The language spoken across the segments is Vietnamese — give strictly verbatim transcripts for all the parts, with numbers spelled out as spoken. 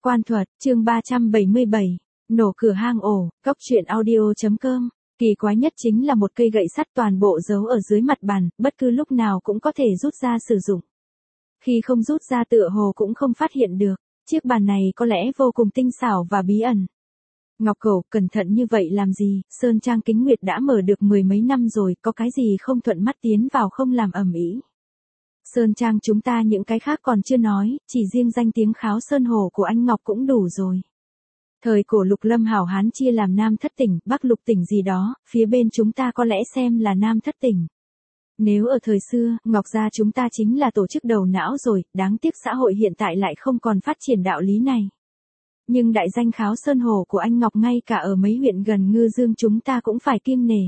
Quan thuật, chương ba trăm bảy mươi bảy, nổ cửa hang ổ, góc truyện audio.com. Kỳ quái nhất chính là một cây gậy sắt toàn bộ giấu ở dưới mặt bàn, bất cứ lúc nào cũng có thể rút ra sử dụng. Khi không rút ra tựa hồ cũng không phát hiện được, chiếc bàn này có lẽ vô cùng tinh xảo và bí ẩn. Ngọc Cẩu, cẩn thận như vậy làm gì, Sơn Trang Kính Nguyệt đã mở được mười mấy năm rồi, có cái gì không thuận mắt tiến vào không làm ầm ĩ. Sơn Trang chúng ta những cái khác còn chưa nói, chỉ riêng danh tiếng kháo sơn hồ của anh Ngọc cũng đủ rồi. Thời cổ Lục Lâm hảo hán chia làm Nam Thất Tỉnh, Bắc Lục Tỉnh gì đó, phía bên chúng ta có lẽ xem là Nam Thất Tỉnh. Nếu ở thời xưa, Ngọc gia chúng ta chính là tổ chức đầu não rồi, đáng tiếc xã hội hiện tại lại không còn phát triển đạo lý này. Nhưng đại danh kháo sơn hồ của anh Ngọc ngay cả ở mấy huyện gần Ngư Dương chúng ta cũng phải kiêng nể.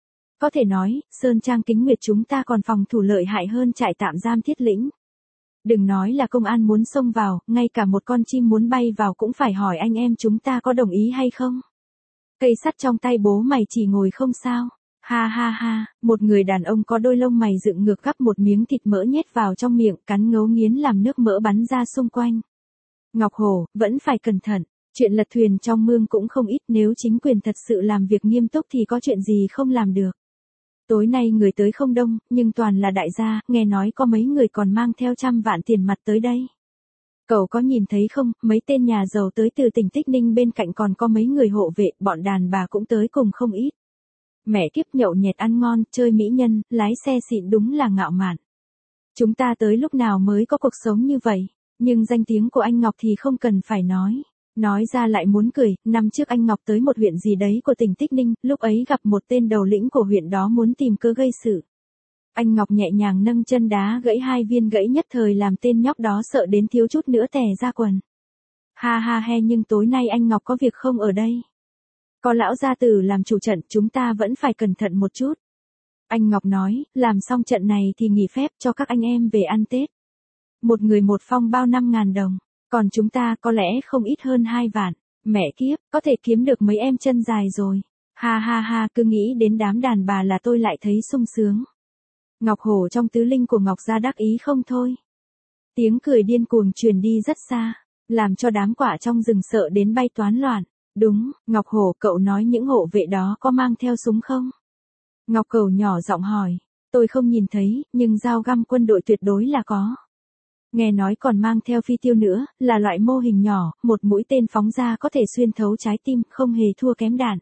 Có thể nói, Sơn Trang Kính Nguyệt chúng ta còn phòng thủ lợi hại hơn trại tạm giam Thiết Lĩnh. Đừng nói là công an muốn xông vào, ngay cả một con chim muốn bay vào cũng phải hỏi anh em chúng ta có đồng ý hay không. Cây sắt trong tay bố mày chỉ ngồi không sao. Ha ha ha, một người đàn ông có đôi lông mày dựng ngược gắp một miếng thịt mỡ nhét vào trong miệng, cắn ngấu nghiến làm nước mỡ bắn ra xung quanh. Ngọc Hổ, vẫn phải cẩn thận, chuyện lật thuyền trong mương cũng không ít, nếu chính quyền thật sự làm việc nghiêm túc thì có chuyện gì không làm được. Tối nay người tới không đông, nhưng toàn là đại gia, nghe nói có mấy người còn mang theo trăm vạn tiền mặt tới đây. Cậu có nhìn thấy không, mấy tên nhà giàu tới từ tỉnh Tích Ninh bên cạnh còn có mấy người hộ vệ, bọn đàn bà cũng tới cùng không ít. Mẹ kiếp, nhậu nhẹt ăn ngon, chơi mỹ nhân, lái xe xịn đúng là ngạo mạn. Chúng ta tới lúc nào mới có cuộc sống như vậy, nhưng danh tiếng của anh Ngọc thì không cần phải nói. Nói ra lại muốn cười, năm trước anh Ngọc tới một huyện gì đấy của tỉnh Tích Ninh, lúc ấy gặp một tên đầu lĩnh của huyện đó muốn tìm cớ gây sự. Anh Ngọc nhẹ nhàng nâng chân đá gãy hai viên gãy, nhất thời làm tên nhóc đó sợ đến thiếu chút nữa tè ra quần. Ha ha he, nhưng tối nay anh Ngọc có việc không ở đây. Có lão gia tử làm chủ trận, chúng ta vẫn phải cẩn thận một chút. Anh Ngọc nói, làm xong trận này thì nghỉ phép cho các anh em về ăn Tết. Một người một phong bao năm ngàn đồng. Còn chúng ta có lẽ không ít hơn hai vạn. Mẹ kiếp, có thể kiếm được mấy em chân dài rồi. Ha ha ha, cứ nghĩ đến đám đàn bà là tôi lại thấy sung sướng. Ngọc Hổ trong tứ linh của Ngọc gia đắc ý không thôi. Tiếng cười điên cuồng truyền đi rất xa, làm cho đám quạ trong rừng sợ đến bay toán loạn. Đúng, Ngọc Hổ, cậu nói những hộ vệ đó có mang theo súng không? Ngọc Cẩu nhỏ giọng hỏi. Tôi không nhìn thấy, nhưng dao găm quân đội tuyệt đối là có. Nghe nói còn mang theo phi tiêu nữa, là loại mô hình nhỏ, một mũi tên phóng ra có thể xuyên thấu trái tim, không hề thua kém đạn.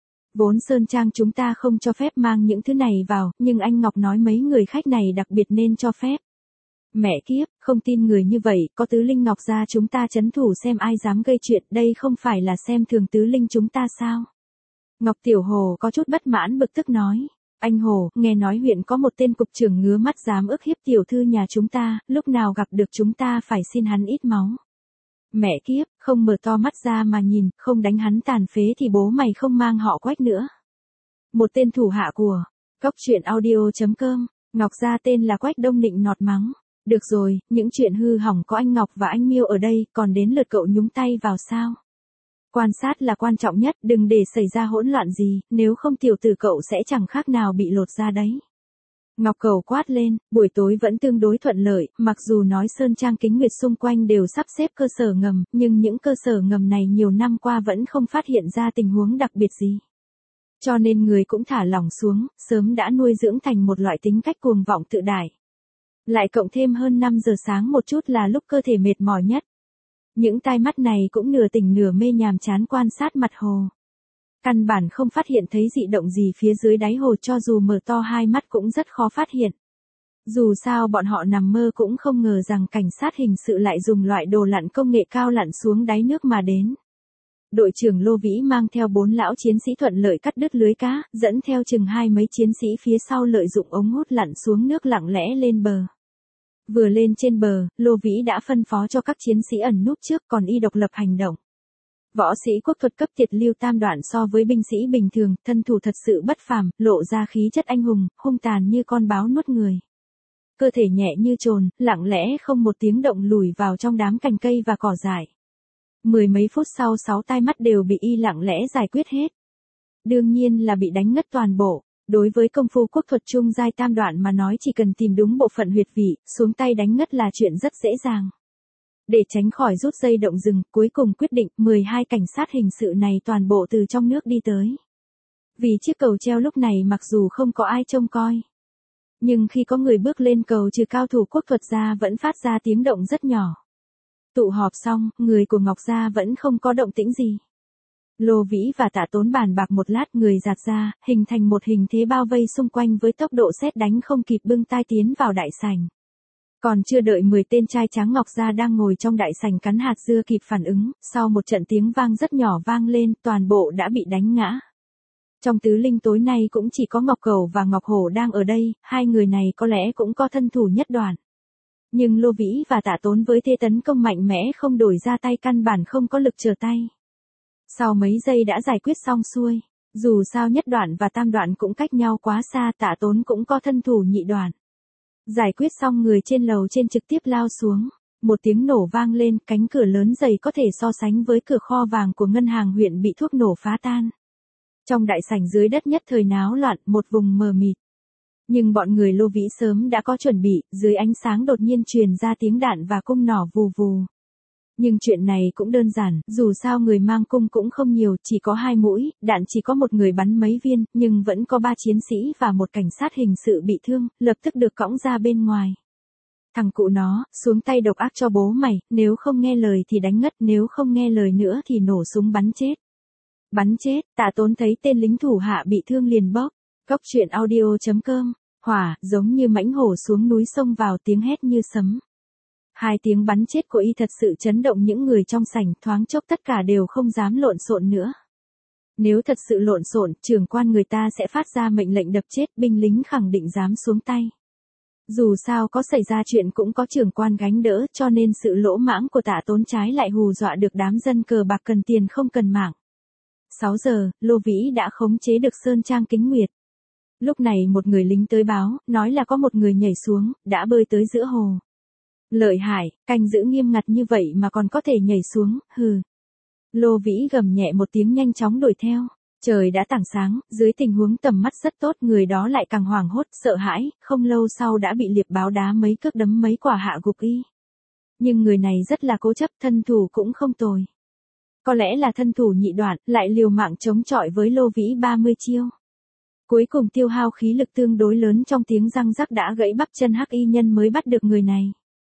Vốn Sơn Trang chúng ta không cho phép mang những thứ này vào, nhưng anh Ngọc nói mấy người khách này đặc biệt nên cho phép. Mẹ kiếp, không tin người như vậy, có tứ linh Ngọc gia chúng ta trấn thủ xem ai dám gây chuyện, đây không phải là xem thường tứ linh chúng ta sao? Ngọc Tiểu Hồ có chút bất mãn bực tức nói. Anh Hồ, nghe nói huyện có một tên cục trưởng ngứa mắt dám ức hiếp tiểu thư nhà chúng ta, lúc nào gặp được chúng ta phải xin hắn ít máu. Mẹ kiếp, không mở to mắt ra mà nhìn, không đánh hắn tàn phế thì bố mày không mang họ Quách nữa. Một tên thủ hạ của góc truyện audio.com, Ngọc gia tên là Quách Đông Nịnh nọt mắng. Được rồi, những chuyện hư hỏng có anh Ngọc và anh Miêu ở đây, còn đến lượt cậu nhúng tay vào sao? Quan sát là quan trọng nhất, đừng để xảy ra hỗn loạn gì, nếu không tiểu tử cậu sẽ chẳng khác nào bị lột ra đấy. Ngọc Cẩu quát lên, buổi tối vẫn tương đối thuận lợi, mặc dù nói Sơn Trang Kính Nguyệt xung quanh đều sắp xếp cơ sở ngầm, nhưng những cơ sở ngầm này nhiều năm qua vẫn không phát hiện ra tình huống đặc biệt gì. Cho nên người cũng thả lỏng xuống, sớm đã nuôi dưỡng thành một loại tính cách cuồng vọng tự đại. Lại cộng thêm hơn năm giờ sáng một chút là lúc cơ thể mệt mỏi nhất. Những tai mắt này cũng nửa tỉnh nửa mê nhàm chán quan sát mặt hồ. Căn bản không phát hiện thấy dị động gì phía dưới đáy hồ, cho dù mở to hai mắt cũng rất khó phát hiện. Dù sao bọn họ nằm mơ cũng không ngờ rằng cảnh sát hình sự lại dùng loại đồ lặn công nghệ cao lặn xuống đáy nước mà đến. Đội trưởng Lô Vĩ mang theo bốn lão chiến sĩ thuận lợi cắt đứt lưới cá, dẫn theo chừng hai mấy chiến sĩ phía sau lợi dụng ống hút lặn xuống nước lặng lẽ lên bờ. Vừa lên trên bờ, Lô Vĩ đã phân phó cho các chiến sĩ ẩn núp trước, còn y độc lập hành động. Võ sĩ quốc thuật cấp thiệt lưu tam đoạn so với binh sĩ bình thường, thân thủ thật sự bất phàm, lộ ra khí chất anh hùng, hung tàn như con báo nuốt người. Cơ thể nhẹ như trồn, lặng lẽ không một tiếng động lùi vào trong đám cành cây và cỏ dại. Mười mấy phút sau sáu tai mắt đều bị y lặng lẽ giải quyết hết. Đương nhiên là bị đánh ngất toàn bộ. Đối với công phu quốc thuật trung giai tam đoạn mà nói chỉ cần tìm đúng bộ phận huyệt vị, xuống tay đánh ngất là chuyện rất dễ dàng. Để tránh khỏi rút dây động rừng, cuối cùng quyết định mười hai cảnh sát hình sự này toàn bộ từ trong nước đi tới. Vì chiếc cầu treo lúc này mặc dù không có ai trông coi, nhưng khi có người bước lên cầu trừ cao thủ quốc thuật ra vẫn phát ra tiếng động rất nhỏ. Tụ họp xong, người của Ngọc Gia vẫn không có động tĩnh gì. Lô Vĩ và Tạ Tốn bàn bạc một lát, người giạt ra, hình thành một hình thế bao vây xung quanh với tốc độ sét đánh không kịp bưng tai tiến vào đại sảnh. Còn chưa đợi mười tên trai tráng Ngọc Gia đang ngồi trong đại sảnh cắn hạt dưa kịp phản ứng, sau một trận tiếng vang rất nhỏ vang lên, toàn bộ đã bị đánh ngã. Trong tứ linh tối nay cũng chỉ có Ngọc Cẩu và Ngọc Hổ đang ở đây, hai người này có lẽ cũng có thân thủ nhất đoạn. Nhưng Lô Vĩ và Tạ Tốn với thế tấn công mạnh mẽ không đổi ra tay căn bản không có lực trở tay. Sau mấy giây đã giải quyết xong xuôi, dù sao nhất đoạn và tam đoạn cũng cách nhau quá xa, Tạ Tốn cũng có thân thủ nhị đoạn. Giải quyết xong, người trên lầu trên trực tiếp lao xuống, một tiếng nổ vang lên, cánh cửa lớn dày có thể so sánh với cửa kho vàng của ngân hàng huyện bị thuốc nổ phá tan. Trong đại sảnh dưới đất nhất thời náo loạn, một vùng mờ mịt. Nhưng bọn người Lô Vĩ sớm đã có chuẩn bị, dưới ánh sáng đột nhiên truyền ra tiếng đạn và cung nỏ vù vù. Nhưng chuyện này cũng đơn giản, dù sao người mang cung cũng không nhiều, chỉ có hai mũi, đạn chỉ có một người bắn mấy viên, nhưng vẫn có ba chiến sĩ và một cảnh sát hình sự bị thương, lập tức được cõng ra bên ngoài. Thằng cụ nó, xuống tay độc ác cho bố mày, nếu không nghe lời thì đánh ngất, nếu không nghe lời nữa thì nổ súng bắn chết. Bắn chết, Tạ Tốn thấy tên lính thủ hạ bị thương liền bóp. Cốc truyện audio chấm com, hỏa, giống như mãnh hổ xuống núi xông vào, tiếng hét như sấm. Hai tiếng bắn chết của y thật sự chấn động những người trong sảnh, thoáng chốc tất cả đều không dám lộn xộn nữa. Nếu thật sự lộn xộn, trưởng quan người ta sẽ phát ra mệnh lệnh đập chết, binh lính khẳng định dám xuống tay. Dù sao có xảy ra chuyện cũng có trưởng quan gánh đỡ, cho nên sự lỗ mãng của Tạ Tốn trái lại hù dọa được đám dân cờ bạc cần tiền không cần mạng. sáu giờ, Lô Vĩ đã khống chế được Sơn Trang Kính Nguyệt. Lúc này một người lính tới báo, nói là có một người nhảy xuống, đã bơi tới giữa hồ. Lợi hại, canh giữ nghiêm ngặt như vậy mà còn có thể nhảy xuống, hừ. Lô Vĩ gầm nhẹ một tiếng nhanh chóng đuổi theo. Trời đã tảng sáng, dưới tình huống tầm mắt rất tốt, người đó lại càng hoảng hốt, sợ hãi, không lâu sau đã bị liệp báo đá mấy cước đấm mấy quả hạ gục y. Nhưng người này rất là cố chấp, thân thủ cũng không tồi. Có lẽ là thân thủ nhị đoạn, lại liều mạng chống chọi với Lô Vĩ ba mươi chiêu. Cuối cùng tiêu hao khí lực tương đối lớn, trong tiếng răng rắc đã gãy bắp chân hắc y nhân mới bắt được người này.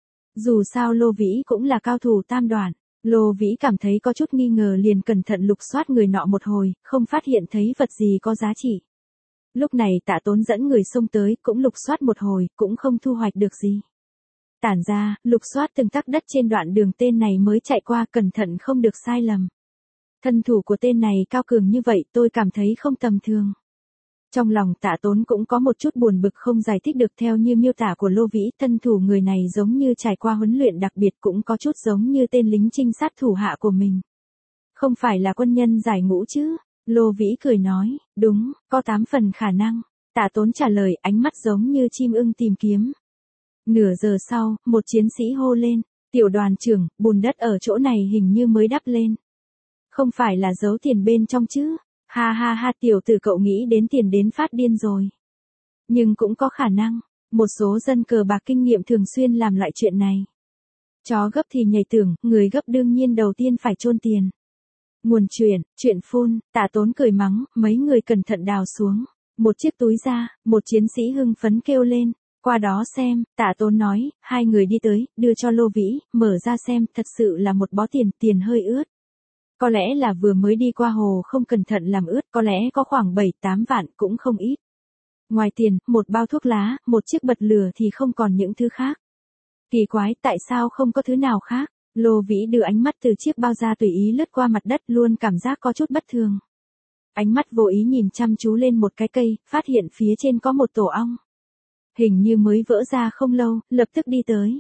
Dù sao Lô Vĩ cũng là cao thủ tam đoạn. Lô Vĩ cảm thấy có chút nghi ngờ liền cẩn thận lục soát người nọ một hồi, không phát hiện thấy vật gì có giá trị. Lúc này Tạ Tốn dẫn người xông tới, cũng lục soát một hồi, cũng không thu hoạch được gì. Tản ra, lục soát từng tấc đất trên đoạn đường tên này mới chạy qua, cẩn thận không được sai lầm. Thân thủ của tên này cao cường như vậy, tôi cảm thấy không tầm thường. Trong lòng Tạ Tốn cũng có một chút buồn bực không giải thích được, theo như miêu tả của Lô Vĩ, thân thủ người này giống như trải qua huấn luyện đặc biệt, cũng có chút giống như tên lính trinh sát thủ hạ của mình. Không phải là quân nhân giải ngũ chứ? Lô Vĩ cười nói, đúng, có tám phần khả năng. Tạ Tốn trả lời, ánh mắt giống như chim ưng tìm kiếm. Nửa giờ sau, một chiến sĩ hô lên, tiểu đoàn trưởng, bùn đất ở chỗ này hình như mới đắp lên. Không phải là giấu tiền bên trong chứ? Ha ha ha, tiểu tử cậu nghĩ đến tiền đến phát điên rồi. Nhưng cũng có khả năng, một số dân cờ bạc kinh nghiệm thường xuyên làm loại chuyện này. Chó gấp thì nhảy tưởng, người gấp đương nhiên đầu tiên phải chôn tiền. Nguồn chuyện, chuyện phun, Tạ Tốn cười mắng, mấy người cẩn thận đào xuống. Một chiếc túi ra, một chiến sĩ hưng phấn kêu lên, qua đó xem, Tạ Tốn nói, hai người đi tới, đưa cho Lô Vĩ, mở ra xem, thật sự là một bó tiền, tiền hơi ướt. Có lẽ là vừa mới đi qua hồ không cẩn thận làm ướt, có lẽ có khoảng bảy tám vạn, cũng không ít. Ngoài tiền, một bao thuốc lá, một chiếc bật lửa thì không còn những thứ khác. Kỳ quái, tại sao không có thứ nào khác? Lô Vĩ đưa ánh mắt từ chiếc bao ra tùy ý lướt qua mặt đất, luôn cảm giác có chút bất thường. Ánh mắt vô ý nhìn chăm chú lên một cái cây, phát hiện phía trên có một tổ ong. Hình như mới vỡ ra không lâu, lập tức đi tới.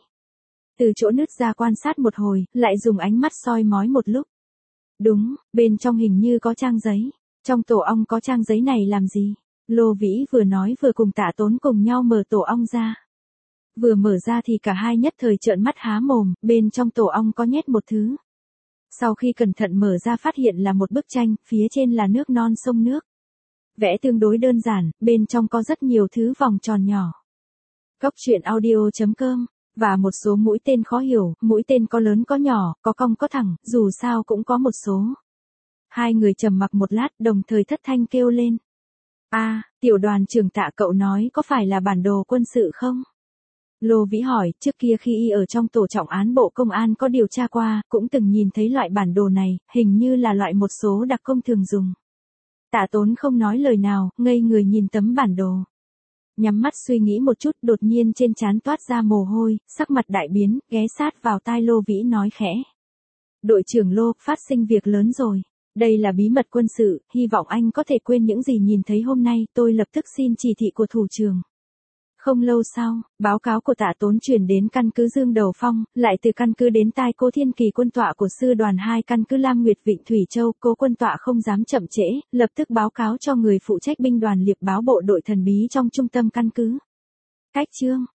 Từ chỗ nứt ra quan sát một hồi, lại dùng ánh mắt soi mói một lúc. Đúng, bên trong hình như có trang giấy. Trong tổ ong có trang giấy này làm gì? Lô Vĩ vừa nói vừa cùng Tạ Tốn cùng nhau mở tổ ong ra. Vừa mở ra thì cả hai nhất thời trợn mắt há mồm, bên trong tổ ong có nhét một thứ. Sau khi cẩn thận mở ra phát hiện là một bức tranh, phía trên là nước non sông nước. Vẽ tương đối đơn giản, bên trong có rất nhiều thứ vòng tròn nhỏ. Cốc truyện audio chấm com Và một số mũi tên khó hiểu, mũi tên có lớn có nhỏ, có cong có thẳng, dù sao cũng có một số. Hai người trầm mặc một lát, đồng thời thất thanh kêu lên. A, à, tiểu đoàn trưởng Tạ, cậu nói có phải là bản đồ quân sự không? Lô Vĩ hỏi, trước kia khi y ở trong tổ trọng án bộ công an có điều tra qua, cũng từng nhìn thấy loại bản đồ này, hình như là loại một số đặc công thường dùng. Tạ Tốn không nói lời nào, ngây người nhìn tấm bản đồ. Nhắm mắt suy nghĩ một chút, đột nhiên trên trán toát ra mồ hôi, sắc mặt đại biến, ghé sát vào tai Lô Vĩ nói khẽ. Đội trưởng Lô, phát sinh việc lớn rồi. Đây là bí mật quân sự, hy vọng anh có thể quên những gì nhìn thấy hôm nay, tôi lập tức xin chỉ thị của thủ trưởng. Không lâu sau, báo cáo của Tạ Tốn chuyển đến căn cứ Dương Đầu Phong, lại từ căn cứ đến tai Cố Thiên Kỳ quân tọa của sư đoàn hai căn cứ Lam Nguyệt Vịnh Thủy Châu. Cố quân tọa không dám chậm trễ, lập tức báo cáo cho người phụ trách binh đoàn liệp báo bộ đội thần bí trong trung tâm căn cứ. Cách chương